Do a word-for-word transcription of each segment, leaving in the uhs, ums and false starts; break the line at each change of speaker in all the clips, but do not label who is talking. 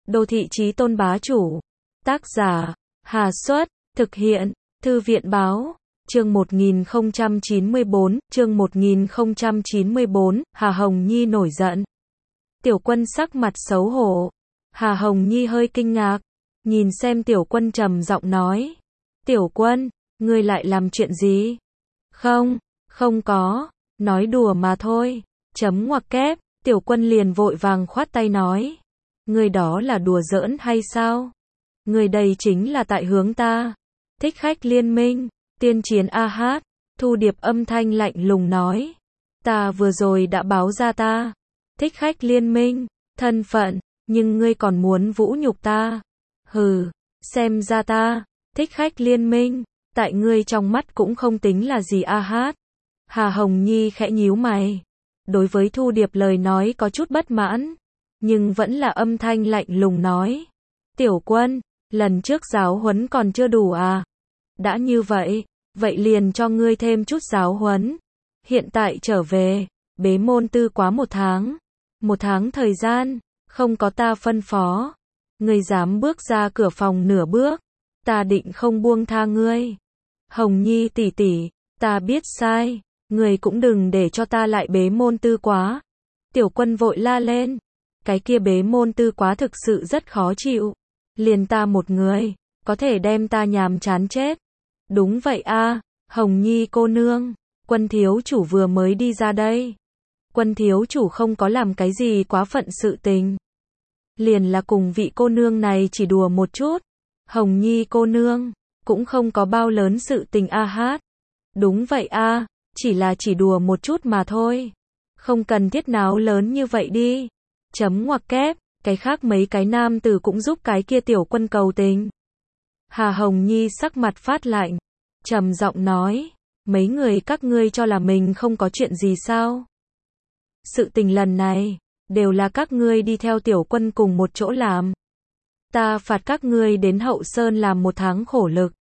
Đô thị chí tôn bá chủ. Tác giả, Hà Xuất, thực hiện, Thư viện báo. Chương một nghìn không trăm chín mươi bốn, chương một nghìn không trăm chín mươi bốn, Hà Hồng Nhi nổi giận. Tiểu Quân sắc mặt xấu hổ. Hà Hồng Nhi hơi kinh ngạc, nhìn xem Tiểu Quân trầm giọng nói. Tiểu Quân, ngươi lại làm chuyện gì? Không, không có, nói đùa mà thôi. Chấm ngoặc kép, Tiểu Quân liền vội vàng khoát tay nói. Ngươi đó là đùa giỡn hay sao? Ngươi đây chính là tại hướng ta. Thích Khách Liên Minh, tiên chiến a hát, Thu Điệp âm thanh lạnh lùng nói. Ta vừa rồi đã báo ra ta. Thích Khách Liên Minh, thân phận, nhưng ngươi còn muốn vũ nhục ta. Hừ, xem ra ta, Thích Khách Liên Minh, tại ngươi trong mắt cũng không tính là gì a hát. Hà Hồng Nhi khẽ nhíu mày. Đối với Thu Điệp lời nói có chút bất mãn, nhưng vẫn là âm thanh lạnh lùng nói. Tiểu Quân, lần trước giáo huấn còn chưa đủ à? Đã như vậy, vậy liền cho ngươi thêm chút giáo huấn. Hiện tại trở về, bế môn tư quá một tháng. Một tháng thời gian, không có ta phân phó. Ngươi dám bước ra cửa phòng nửa bước, ta định không buông tha ngươi. Hồng Nhi tỷ tỷ, ta biết sai, ngươi cũng đừng để cho ta lại bế môn tư quá. Tiểu Quân vội la lên. Cái kia bế môn tư quá thực sự rất khó chịu. Liền ta một người, có thể đem ta nhàm chán chết. Đúng vậy a, Hồng Nhi cô nương, Quân thiếu chủ vừa mới đi ra đây. Quân thiếu chủ không có làm cái gì quá phận sự tình. Liền là cùng vị cô nương này chỉ đùa một chút. Hồng Nhi cô nương, cũng không có bao lớn sự tình a hát. Đúng vậy a, chỉ là chỉ đùa một chút mà thôi. Không cần thiết náo lớn như vậy đi. Chấm ngoặc kép, cái khác mấy cái nam tử cũng giúp cái kia Tiểu Quân cầu tình. Hà Hồng Nhi sắc mặt phát lạnh, trầm giọng nói, mấy người các ngươi cho là mình không có chuyện gì sao? Sự tình lần này, đều là các ngươi đi theo Tiểu Quân cùng một chỗ làm. Ta phạt các ngươi đến Hậu Sơn làm một tháng khổ lực.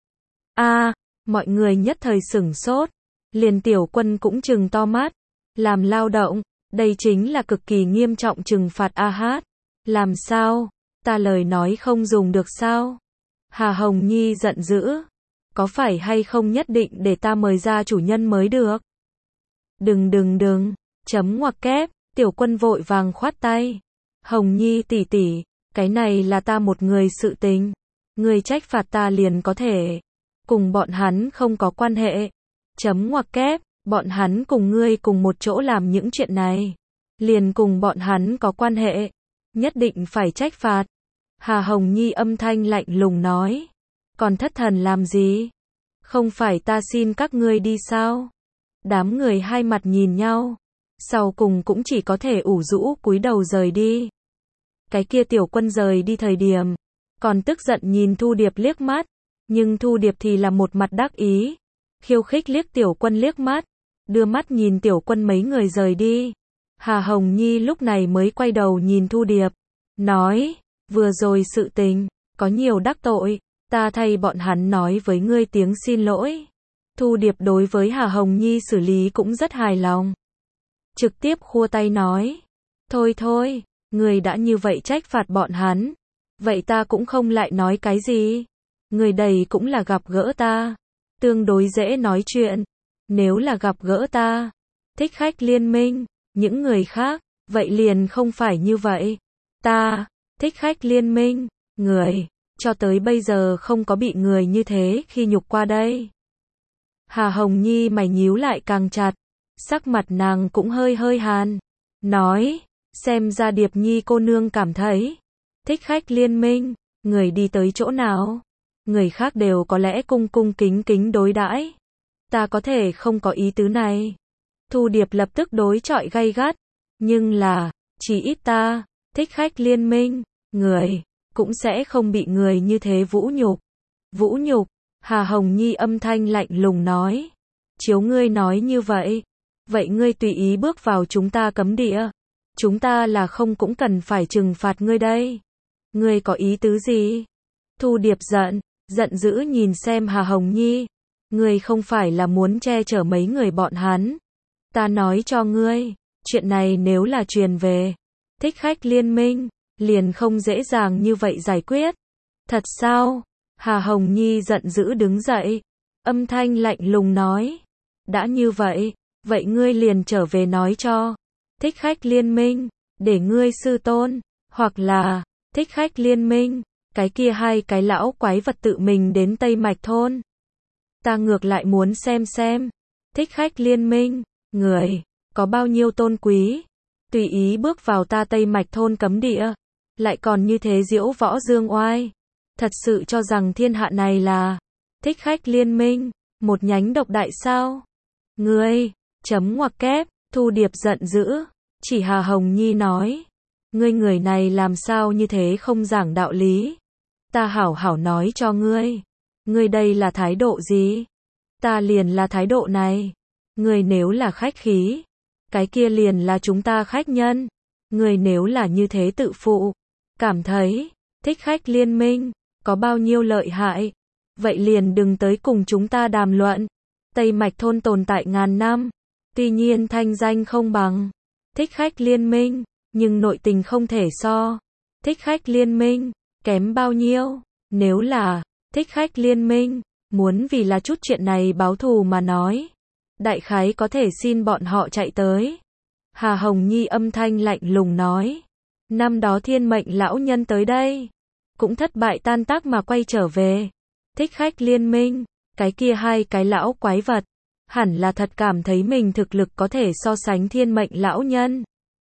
A, mọi người nhất thời sửng sốt, liền Tiểu Quân cũng trừng to mắt, làm lao động. Đây chính là cực kỳ nghiêm trọng trừng phạt a hát. Làm sao? Ta lời nói không dùng được sao? Hà Hồng Nhi giận dữ. Có phải hay không nhất định để ta mời ra chủ nhân mới được? Đừng đừng đừng. Chấm ngoặc kép. Tiểu Quân vội vàng khoát tay. Hồng Nhi tỷ tỷ, cái này là ta một người sự tình. Ngươi trách phạt ta liền có thể. Cùng bọn hắn không có quan hệ. Chấm ngoặc kép. Bọn hắn cùng ngươi cùng một chỗ làm những chuyện này. Liền cùng bọn hắn có quan hệ. Nhất định phải trách phạt. Hà Hồng Nhi âm thanh lạnh lùng nói. Còn thất thần làm gì? Không phải ta xin các ngươi đi sao? Đám người hai mặt nhìn nhau. Sau cùng cũng chỉ có thể ủ rũ cúi đầu rời đi. Cái kia Tiểu Quân rời đi thời điểm. Còn tức giận nhìn Thu Điệp liếc mắt. Nhưng Thu Điệp thì là một mặt đắc ý. Khiêu khích liếc Tiểu Quân liếc mắt. Đưa mắt nhìn Tiểu Quân mấy người rời đi. Hà Hồng Nhi lúc này mới quay đầu nhìn Thu Điệp. Nói, vừa rồi sự tình, có nhiều đắc tội, ta thay bọn hắn nói với ngươi tiếng xin lỗi. Thu Điệp đối với Hà Hồng Nhi xử lý cũng rất hài lòng. Trực tiếp khua tay nói. Thôi thôi, ngươi đã như vậy trách phạt bọn hắn. Vậy ta cũng không lại nói cái gì. Người đầy cũng là gặp gỡ ta. Tương đối dễ nói chuyện. Nếu là gặp gỡ ta, Thích Khách Liên Minh, những người khác, vậy liền không phải như vậy. Ta, Thích Khách Liên Minh, người, cho tới bây giờ không có bị người như thế khi nhục qua đây. Hà Hồng Nhi mày nhíu lại càng chặt, sắc mặt nàng cũng hơi hơi hàn. Nói, xem ra Điệp Nhi cô nương cảm thấy, Thích Khách Liên Minh, người đi tới chỗ nào, người khác đều có lẽ cung cung kính kính đối đãi. Ta có thể không có ý tứ này. Thu Điệp lập tức đối chọi gay gắt. Nhưng là, chỉ ít ta, Thích Khách Liên Minh, người, cũng sẽ không bị người như thế vũ nhục. Vũ nhục, Hà Hồng Nhi âm thanh lạnh lùng nói. Chiếu ngươi nói như vậy. Vậy ngươi tùy ý bước vào chúng ta cấm địa. Chúng ta là không cũng cần phải trừng phạt ngươi đây. Ngươi có ý tứ gì? Thu Điệp giận, giận dữ nhìn xem Hà Hồng Nhi. Ngươi không phải là muốn che chở mấy người bọn hắn. Ta nói cho ngươi, chuyện này nếu là truyền về Thích Khách Liên Minh, liền không dễ dàng như vậy giải quyết. Thật sao? Hà Hồng Nhi giận dữ đứng dậy, âm thanh lạnh lùng nói. Đã như vậy, vậy ngươi liền trở về nói cho Thích Khách Liên Minh, để ngươi sư tôn, hoặc là Thích Khách Liên Minh, cái kia hai cái lão quái vật tự mình đến Tây Mạch Thôn. Ta ngược lại muốn xem xem, Thích Khách Liên Minh, người, có bao nhiêu tôn quý, tùy ý bước vào ta Tây Mạch Thôn cấm địa, lại còn như thế diễu võ dương oai. Thật sự cho rằng thiên hạ này là Thích Khách Liên Minh, một nhánh độc đại sao? Ngươi, chấm ngoặc kép, Thu Điệp giận dữ, chỉ Hà Hồng Nhi nói. Ngươi người này làm sao như thế không giảng đạo lý? Ta hảo hảo nói cho ngươi. Ngươi đây là thái độ gì? Ta liền là thái độ này. Ngươi nếu là khách khí, cái kia liền là chúng ta khách nhân. Ngươi nếu là như thế tự phụ, cảm thấy Thích Khách Liên Minh có bao nhiêu lợi hại, vậy liền đừng tới cùng chúng ta đàm luận. Tây Mạch Thôn tồn tại ngàn năm, tuy nhiên thanh danh không bằng Thích Khách Liên Minh, nhưng nội tình không thể so Thích Khách Liên Minh kém bao nhiêu. Nếu là Thích Khách Liên Minh muốn vì là chút chuyện này báo thù mà nói, đại khái có thể xin bọn họ chạy tới. Hà Hồng Nhi âm thanh lạnh lùng nói. Năm đó Thiên Mệnh lão nhân tới đây, cũng thất bại tan tác mà quay trở về. Thích Khách Liên Minh, cái kia hai cái lão quái vật, hẳn là thật cảm thấy mình thực lực có thể so sánh Thiên Mệnh lão nhân.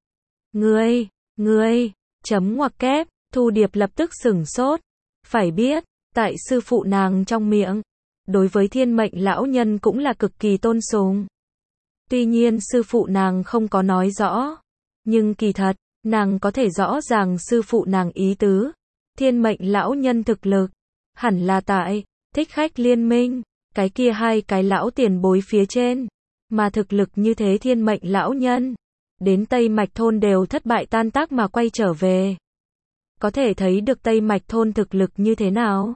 Ngươi, ngươi, chấm ngoặc kép, Thu Điệp lập tức sửng sốt. Phải biết, tại sư phụ nàng trong miệng, đối với Thiên Mệnh lão nhân cũng là cực kỳ tôn sùng. Tuy nhiên sư phụ nàng không có nói rõ, nhưng kỳ thật, nàng có thể rõ ràng sư phụ nàng ý tứ. Thiên Mệnh lão nhân thực lực, hẳn là tại Thích Khách Liên Minh, cái kia hai cái lão tiền bối phía trên, mà thực lực như thế Thiên Mệnh lão nhân, đến Tây Mạch Thôn đều thất bại tan tác mà quay trở về. Có thể thấy được Tây Mạch Thôn thực lực như thế nào.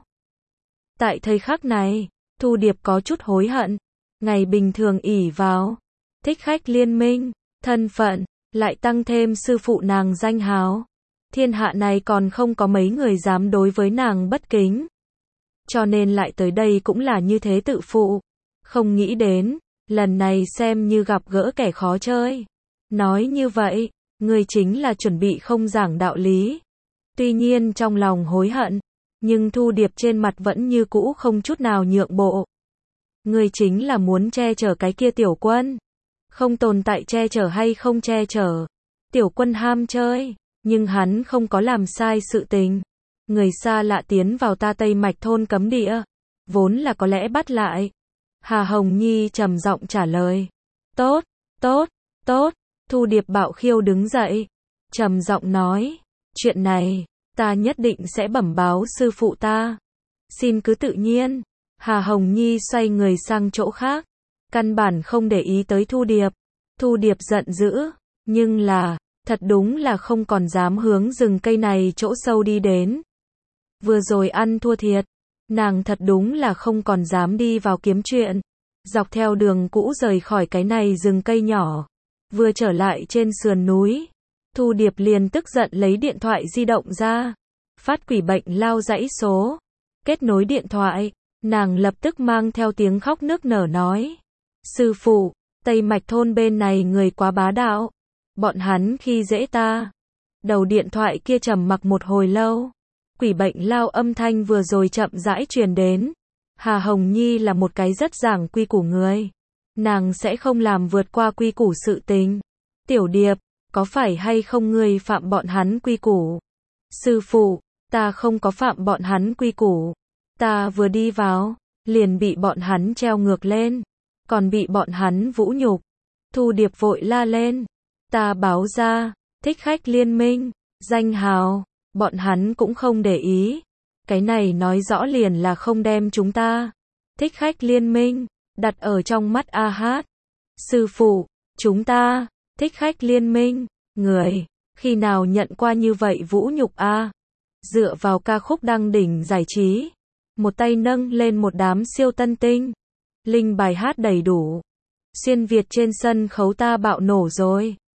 Tại thời khắc này, Thu Điệp có chút hối hận, ngày bình thường ỷ vào Thích Khách Liên Minh, thân phận, lại tăng thêm sư phụ nàng danh hào. Thiên hạ này còn không có mấy người dám đối với nàng bất kính. Cho nên lại tới đây cũng là như thế tự phụ. Không nghĩ đến, lần này xem như gặp gỡ kẻ khó chơi. Nói như vậy, người chính là chuẩn bị không giảng đạo lý. Tuy nhiên trong lòng hối hận, nhưng Thu Điệp trên mặt vẫn như cũ không chút nào nhượng bộ. Người chính là muốn che chở cái kia tiểu quân. Không tồn tại che chở hay không che chở. Tiểu quân ham chơi, nhưng hắn không có làm sai sự tình. Người xa lạ tiến vào ta Tây Mạch Thôn cấm địa, vốn là có lẽ bắt lại. Hà Hồng Nhi trầm giọng trả lời. Tốt, tốt, tốt. Thu Điệp bạo khiêu đứng dậy, trầm giọng nói. Chuyện này, ta nhất định sẽ bẩm báo sư phụ ta. Xin cứ tự nhiên. Hà Hồng Nhi xoay người sang chỗ khác, căn bản không để ý tới Thu Điệp. Thu Điệp giận dữ, nhưng là, thật đúng là không còn dám hướng rừng cây này chỗ sâu đi đến. Vừa rồi ăn thua thiệt, nàng thật đúng là không còn dám đi vào kiếm chuyện. Dọc theo đường cũ rời khỏi cái này rừng cây nhỏ, vừa trở lại trên sườn núi, Thu Điệp liền tức giận lấy điện thoại di động ra, phát quỷ bệnh lao dãy số, kết nối điện thoại, nàng lập tức mang theo tiếng khóc nức nở nói. Sư phụ, Tây Mạch Thôn bên này người quá bá đạo, bọn hắn khi dễ ta. Đầu điện thoại kia trầm mặc một hồi lâu, quỷ bệnh lao âm thanh vừa rồi chậm rãi truyền đến. Hà Hồng Nhi là một cái rất giảng quy củ người, nàng sẽ không làm vượt qua quy củ sự tình. Tiểu Điệp, có phải hay không ngươi phạm bọn hắn quy củ? Sư phụ, ta không có phạm bọn hắn quy củ. Ta vừa đi vào, liền bị bọn hắn treo ngược lên, còn bị bọn hắn vũ nhục. Thu Điệp vội la lên. Ta báo ra, Thích Khách Liên Minh, danh hào, bọn hắn cũng không để ý. Cái này nói rõ liền là không đem chúng ta, Thích Khách Liên Minh, đặt ở trong mắt A Hát. Sư phụ, chúng ta, Thích Khách Liên Minh, người, khi nào nhận qua như vậy vũ nhục a? Dựa vào ca khúc đăng đỉnh giải trí, một tay nâng lên một đám siêu tân tinh, linh bài hát đầy đủ. Xuyên Việt trên sân khấu ta bạo nổ rồi.